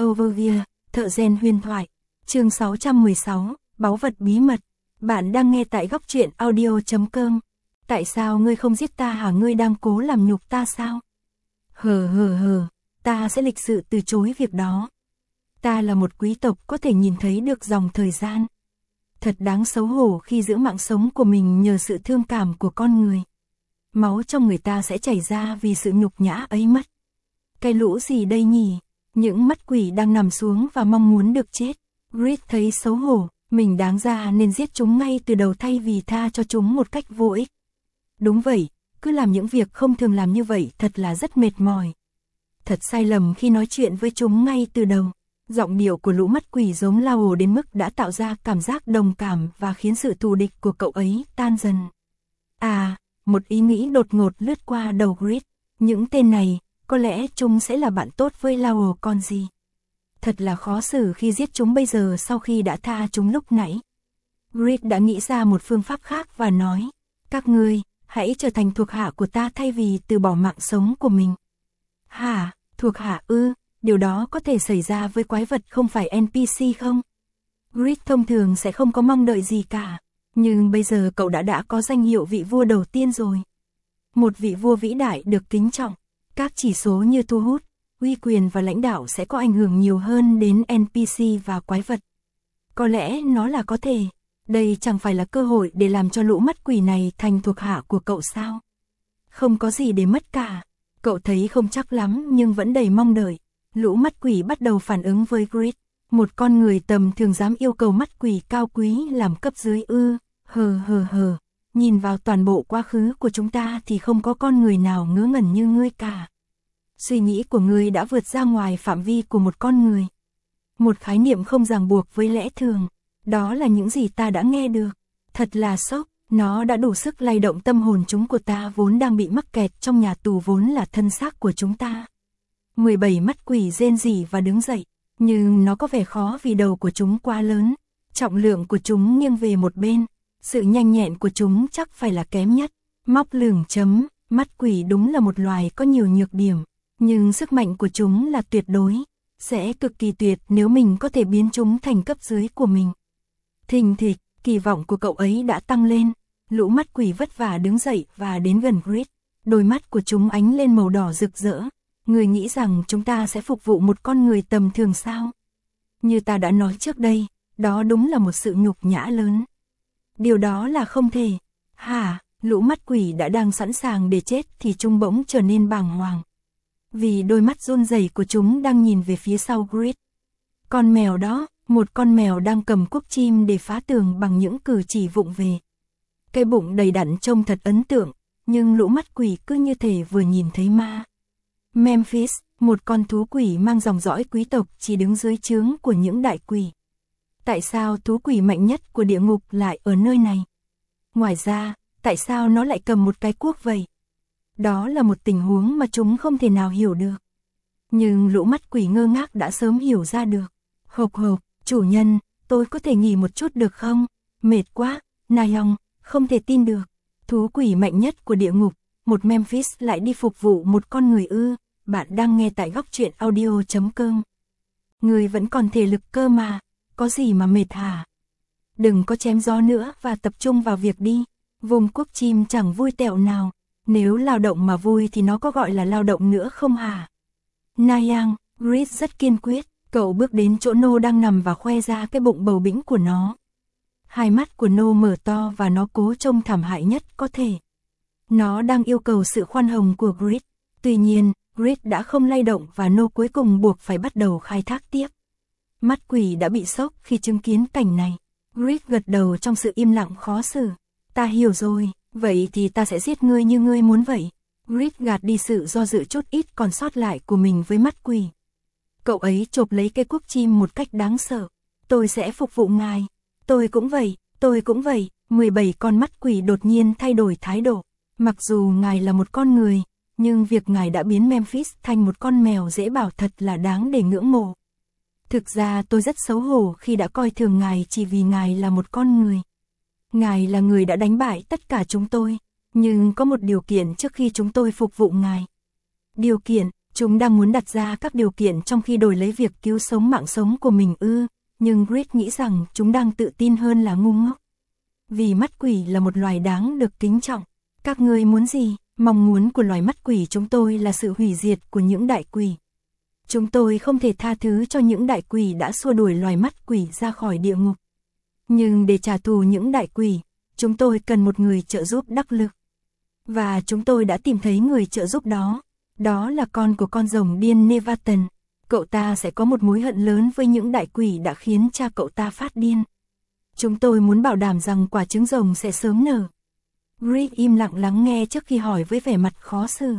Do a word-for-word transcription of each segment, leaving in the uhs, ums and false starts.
Overview, thợ rèn huyền thoại. Chương sáu trăm mười sáu, báu vật bí mật. Bạn đang nghe tại góc truyện audio chấm com. Tại sao ngươi không giết ta hả? Ngươi đang cố làm nhục ta sao? Hờ hờ hờ, ta sẽ lịch sự từ chối việc đó. Ta là một quý tộc có thể nhìn thấy được dòng thời gian. Thật đáng xấu hổ khi giữ mạng sống của mình nhờ sự thương cảm của con người. Máu trong người ta sẽ chảy ra vì sự nhục nhã ấy mất. Cái lũ gì đây nhỉ? Những mắt quỷ đang nằm xuống và mong muốn được chết. Grit thấy xấu hổ, mình đáng ra nên giết chúng ngay từ đầu thay vì tha cho chúng một cách vô ích. Đúng vậy, cứ làm những việc không thường làm như vậy thật là rất mệt mỏi. Thật sai lầm khi nói chuyện với chúng ngay từ đầu. Giọng điệu của lũ mắt quỷ giống lao đến mức đã tạo ra cảm giác đồng cảm và khiến sự thù địch của cậu ấy tan dần. À, một ý nghĩ đột ngột lướt qua đầu Grit. Những tên này, có lẽ chúng sẽ là bạn tốt với Lao còn gì. Thật là khó xử khi giết chúng bây giờ sau khi đã tha chúng lúc nãy. Grit đã nghĩ ra một phương pháp khác và nói, các ngươi, hãy trở thành thuộc hạ của ta thay vì từ bỏ mạng sống của mình. Hả, thuộc hạ ư, điều đó có thể xảy ra với quái vật không phải en pê xê không? Grit thông thường sẽ không có mong đợi gì cả, nhưng bây giờ cậu đã đã có danh hiệu vị vua đầu tiên rồi. Một vị vua vĩ đại được kính trọng. Các chỉ số như thu hút, uy quyền và lãnh đạo sẽ có ảnh hưởng nhiều hơn đến en pê xê và quái vật. Có lẽ nó là có thể. Đây chẳng phải là cơ hội để làm cho lũ mắt quỷ này thành thuộc hạ của cậu sao? Không có gì để mất cả. Cậu thấy không chắc lắm nhưng vẫn đầy mong đợi. Lũ mắt quỷ bắt đầu phản ứng với Grit. Một con người tầm thường dám yêu cầu mắt quỷ cao quý làm cấp dưới ư, hờ hờ hờ. Nhìn vào toàn bộ quá khứ của chúng ta thì không có con người nào ngớ ngẩn như ngươi cả. Suy nghĩ của ngươi đã vượt ra ngoài phạm vi của một con người. Một khái niệm không ràng buộc với lẽ thường. Đó là những gì ta đã nghe được. Thật là sốc, nó đã đủ sức lay động tâm hồn chúng của ta vốn đang bị mắc kẹt trong nhà tù vốn là thân xác của chúng ta. mười bảy mắt quỷ rên rỉ và đứng dậy, nhưng nó có vẻ khó vì đầu của chúng quá lớn. Trọng lượng của chúng nghiêng về một bên. Sự nhanh nhẹn của chúng chắc phải là kém nhất. Móc lửng chấm, mắt quỷ đúng là một loài có nhiều nhược điểm, nhưng sức mạnh của chúng là tuyệt đối. Sẽ cực kỳ tuyệt nếu mình có thể biến chúng thành cấp dưới của mình. Thình thịch, kỳ vọng của cậu ấy đã tăng lên. Lũ mắt quỷ vất vả đứng dậy và đến gần Grit. Đôi mắt của chúng ánh lên màu đỏ rực rỡ. Người nghĩ rằng chúng ta sẽ phục vụ một con người tầm thường sao? Như ta đã nói trước đây, đó đúng là một sự nhục nhã lớn. Điều đó là không thể. Hả, lũ mắt quỷ đã đang sẵn sàng để chết thì chúng bỗng trở nên bàng hoàng. Vì đôi mắt run rẩy của chúng đang nhìn về phía sau Grit. Con mèo đó, một con mèo đang cầm cuốc chim để phá tường bằng những cử chỉ vụng về. Cái bụng đầy đặn trông thật ấn tượng, nhưng lũ mắt quỷ cứ như thể vừa nhìn thấy ma. Memphis, một con thú quỷ mang dòng dõi quý tộc chỉ đứng dưới trướng của những đại quỷ. Tại sao thú quỷ mạnh nhất của địa ngục lại ở nơi này? Ngoài ra, tại sao nó lại cầm một cái cuốc vậy? Đó là một tình huống mà chúng không thể nào hiểu được. Nhưng lũ mắt quỷ ngơ ngác đã sớm hiểu ra được. Hộc hộc, chủ nhân, tôi có thể nghỉ một chút được không? Mệt quá, Nayong, không thể tin được. Thú quỷ mạnh nhất của địa ngục, một Memphis lại đi phục vụ một con người ư. Bạn đang nghe tại góc truyện audio chấm com. Người vẫn còn thể lực cơ mà. Có gì mà mệt hả? Đừng có chém gió nữa và tập trung vào việc đi. Vùng cuốc chim chẳng vui tẹo nào. Nếu lao động mà vui thì nó có gọi là lao động nữa không hả? Nayang, Grit rất kiên quyết. Cậu bước đến chỗ Nô đang nằm và khoe ra cái bụng bầu bĩnh của nó. Hai mắt của Nô mở to và nó cố trông thảm hại nhất có thể. Nó đang yêu cầu sự khoan hồng của Grit. Tuy nhiên, Grit đã không lay động và Nô cuối cùng buộc phải bắt đầu khai thác tiếp. Mắt quỷ đã bị sốc khi chứng kiến cảnh này. Grit gật đầu trong sự im lặng khó xử. Ta hiểu rồi, vậy thì ta sẽ giết ngươi như ngươi muốn vậy. Grit gạt đi sự do dự chút ít còn sót lại của mình với mắt quỷ. Cậu ấy chộp lấy cây cuốc chim một cách đáng sợ. Tôi sẽ phục vụ ngài. Tôi cũng vậy, tôi cũng vậy. mười bảy con mắt quỷ đột nhiên thay đổi thái độ. Mặc dù ngài là một con người, nhưng việc ngài đã biến Memphis thành một con mèo dễ bảo thật là đáng để ngưỡng mộ. Thực ra tôi rất xấu hổ khi đã coi thường ngài chỉ vì ngài là một con người. Ngài là người đã đánh bại tất cả chúng tôi, nhưng có một điều kiện trước khi chúng tôi phục vụ ngài. Điều kiện, Chúng đang muốn đặt ra các điều kiện trong khi đổi lấy việc cứu sống mạng sống của mình ư, nhưng Grit nghĩ rằng chúng đang tự tin hơn là ngu ngốc. Vì mắt quỷ là một loài đáng được kính trọng. Các ngươi muốn gì? Mong muốn của loài mắt quỷ chúng tôi là sự hủy diệt của những đại quỷ. Chúng tôi không thể tha thứ cho những đại quỷ đã xua đuổi loài mắt quỷ ra khỏi địa ngục. Nhưng để trả thù những đại quỷ, chúng tôi cần một người trợ giúp đắc lực. Và chúng tôi đã tìm thấy người trợ giúp đó. Đó là con của con rồng điên Nevaton. Cậu ta sẽ có một mối hận lớn với những đại quỷ đã khiến cha cậu ta phát điên. Chúng tôi muốn bảo đảm rằng quả trứng rồng sẽ sớm nở. Grit im lặng lắng nghe trước khi hỏi với vẻ mặt khó xử.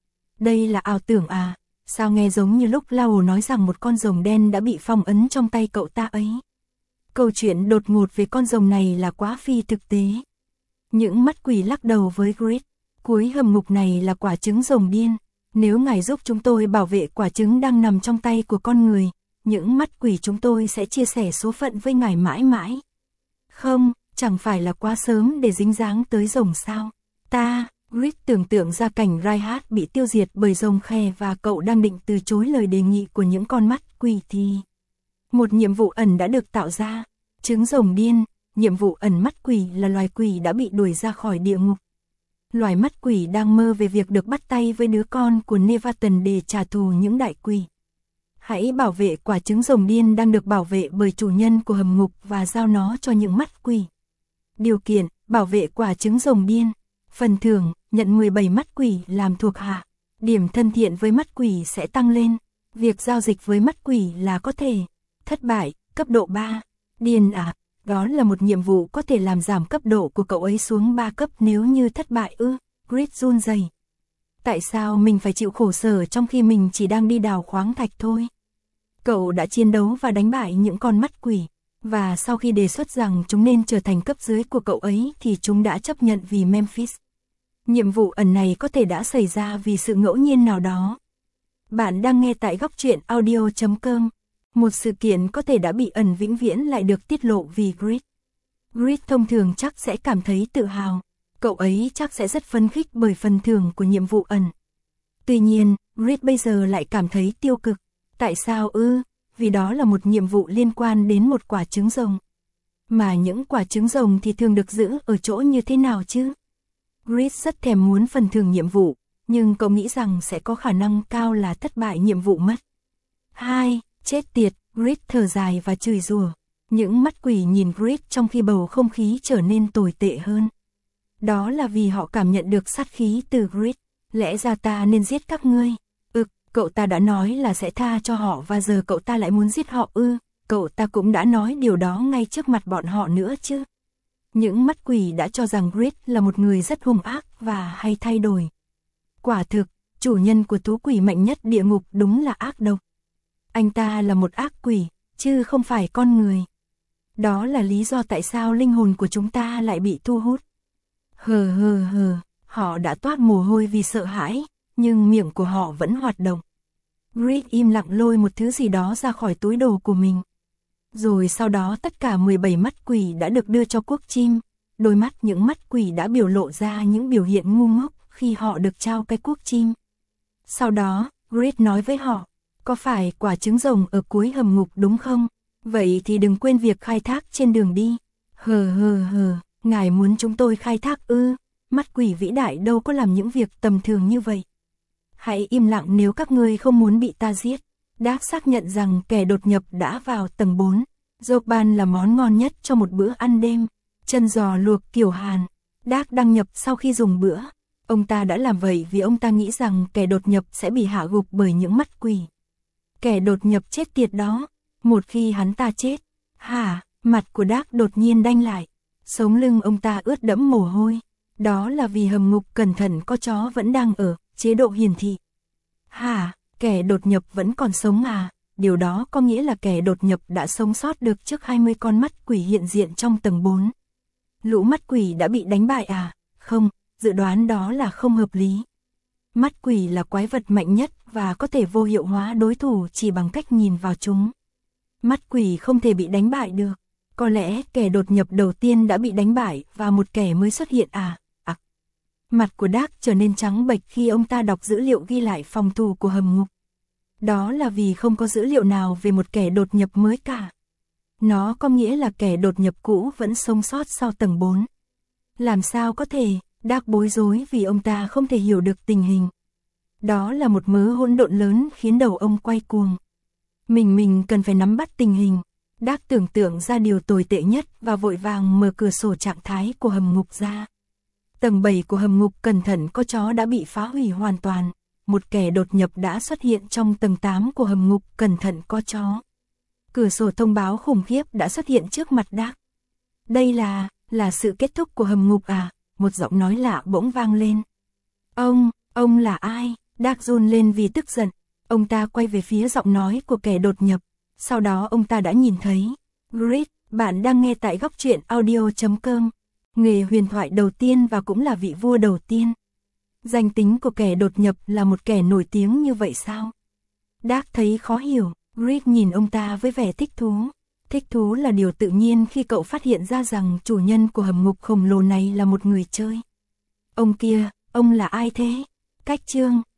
Đây là ảo tưởng à? Sao nghe giống như lúc Lau nói rằng một con rồng đen đã bị phong ấn trong tay cậu ta ấy. Câu chuyện đột ngột về con rồng này là quá phi thực tế. Những mắt quỷ lắc đầu với Grit. Cuối hầm ngục này là quả trứng rồng điên. Nếu ngài giúp chúng tôi bảo vệ quả trứng đang nằm trong tay của con người, những mắt quỷ chúng tôi sẽ chia sẻ số phận với ngài mãi mãi. Không, chẳng phải là quá sớm để dính dáng tới rồng sao? Ta, Grit tưởng tượng ra cảnh Reinhardt bị tiêu diệt bởi rồng khe và cậu đang định từ chối lời đề nghị của những con mắt quỷ thì... Một nhiệm vụ ẩn đã được tạo ra. Trứng rồng điên, nhiệm vụ ẩn mắt quỷ là loài quỷ đã bị đuổi ra khỏi địa ngục. Loài mắt quỷ đang mơ về việc được bắt tay với đứa con của Nevaton để trả thù những đại quỷ. Hãy bảo vệ quả trứng rồng điên đang được bảo vệ bởi chủ nhân của hầm ngục và giao nó cho những mắt quỷ. Điều kiện, bảo vệ quả trứng rồng điên. Phần thưởng, nhận mười bảy mắt quỷ làm thuộc hạ. Điểm thân thiện với mắt quỷ sẽ tăng lên. Việc giao dịch với mắt quỷ là có thể. Thất bại, cấp độ ba. Điên à, đó là một nhiệm vụ có thể làm giảm cấp độ của cậu ấy xuống ba cấp nếu như thất bại ư. Grit run rẩy. Tại sao mình phải chịu khổ sở trong khi mình chỉ đang đi đào khoáng thạch thôi? Cậu đã chiến đấu và đánh bại những con mắt quỷ. Và sau khi đề xuất rằng chúng nên trở thành cấp dưới của cậu ấy thì chúng đã chấp nhận vì Memphis. Nhiệm vụ ẩn này có thể đã xảy ra vì sự ngẫu nhiên nào đó. Bạn đang nghe tại góc truyện audio chấm com. Một sự kiện có thể đã bị ẩn vĩnh viễn lại được tiết lộ vì Grit. Grit thông thường chắc sẽ cảm thấy tự hào. Cậu ấy chắc sẽ rất phấn khích bởi phần thưởng của nhiệm vụ ẩn. Tuy nhiên, Grit bây giờ lại cảm thấy tiêu cực. Tại sao ư? Vì đó là một nhiệm vụ liên quan đến một quả trứng rồng. Mà những quả trứng rồng thì thường được giữ ở chỗ như thế nào chứ? Grit rất thèm muốn phần thưởng nhiệm vụ, nhưng cậu nghĩ rằng sẽ có khả năng cao là thất bại nhiệm vụ mất. Hai, chết tiệt, Grit thở dài và chửi rủa. Những mắt quỷ nhìn Grit trong khi bầu không khí trở nên tồi tệ hơn. Đó là vì họ cảm nhận được sát khí từ Grit. Lẽ ra ta nên giết các ngươi. Ực, cậu ta đã nói là sẽ tha cho họ và giờ cậu ta lại muốn giết họ ư. Cậu ta cũng đã nói điều đó ngay trước mặt bọn họ nữa chứ. Những mắt quỷ đã cho rằng Grit là một người rất hung ác và hay thay đổi. Quả thực, chủ nhân của thú quỷ mạnh nhất địa ngục đúng là ác độc. Anh ta là một ác quỷ, chứ không phải con người. Đó là lý do tại sao linh hồn của chúng ta lại bị thu hút. Hờ hờ hờ, họ đã toát mồ hôi vì sợ hãi, nhưng miệng của họ vẫn hoạt động. Grit im lặng lôi một thứ gì đó ra khỏi túi đồ của mình. Rồi sau đó tất cả mười bảy mắt quỷ đã được đưa cho quốc chim. Đôi mắt những mắt quỷ đã biểu lộ ra những biểu hiện ngu ngốc khi họ được trao cái quốc chim. Sau đó, Grit nói với họ, có phải quả trứng rồng ở cuối hầm ngục đúng không? Vậy thì đừng quên việc khai thác trên đường đi. Hờ hờ hờ, ngài muốn chúng tôi khai thác ư? Mắt quỷ vĩ đại đâu có làm những việc tầm thường như vậy. Hãy im lặng nếu các ngươi không muốn bị ta giết. Đác xác nhận rằng kẻ đột nhập đã vào tầng bốn. Joban là món ngon nhất cho một bữa ăn đêm. Chân giò luộc kiểu Hàn. Đác đăng nhập sau khi dùng bữa. Ông ta đã làm vậy vì ông ta nghĩ rằng kẻ đột nhập sẽ bị hạ gục bởi những mắt quỷ. Kẻ đột nhập chết tiệt đó. Một khi hắn ta chết. Hả, mặt của Đác đột nhiên đanh lại. Sống lưng ông ta ướt đẫm mồ hôi. Đó là vì hầm ngục cẩn thận có chó vẫn đang ở chế độ hiển thị. Hả, kẻ đột nhập vẫn còn sống à? Điều đó có nghĩa là kẻ đột nhập đã sống sót được trước hai mươi con mắt quỷ hiện diện trong tầng bốn. Lũ mắt quỷ đã bị đánh bại à? Không, dự đoán đó là không hợp lý. Mắt quỷ là quái vật mạnh nhất và có thể vô hiệu hóa đối thủ chỉ bằng cách nhìn vào chúng. Mắt quỷ không thể bị đánh bại được. Có lẽ kẻ đột nhập đầu tiên đã bị đánh bại và một kẻ mới xuất hiện à? À. Mặt của Dark trở nên trắng bệch khi ông ta đọc dữ liệu ghi lại phòng thủ của hầm ngục. Đó là vì không có dữ liệu nào về một kẻ đột nhập mới cả. Nó có nghĩa là kẻ đột nhập cũ vẫn sống sót sau tầng bốn. Làm sao có thể? Dark bối rối vì ông ta không thể hiểu được tình hình. Đó là một mớ hỗn độn lớn khiến đầu ông quay cuồng. Mình mình cần phải nắm bắt tình hình. Dark tưởng tượng ra điều tồi tệ nhất và vội vàng mở cửa sổ trạng thái của hầm ngục ra. Tầng bảy của hầm ngục cẩn thận có chó đã bị phá hủy hoàn toàn. Một kẻ đột nhập đã xuất hiện trong tầng tám của hầm ngục cẩn thận có chó. Cửa sổ thông báo khủng khiếp đã xuất hiện trước mặt Dark. Đây là, là sự kết thúc của hầm ngục à? Một giọng nói lạ bỗng vang lên. Ông, ông là ai? Dark run lên vì tức giận. Ông ta quay về phía giọng nói của kẻ đột nhập. Sau đó ông ta đã nhìn thấy. Grit, bạn đang nghe tại góc truyện audio chấm com. Nghề huyền thoại đầu tiên và cũng là vị vua đầu tiên. Danh tính của kẻ đột nhập là một kẻ nổi tiếng như vậy sao? Dark thấy khó hiểu. Grit nhìn ông ta với vẻ thích thú. Thích thú là điều tự nhiên khi cậu phát hiện ra rằng chủ nhân của hầm ngục khổng lồ này là một người chơi. Ông kia, ông là ai thế? Cách chương,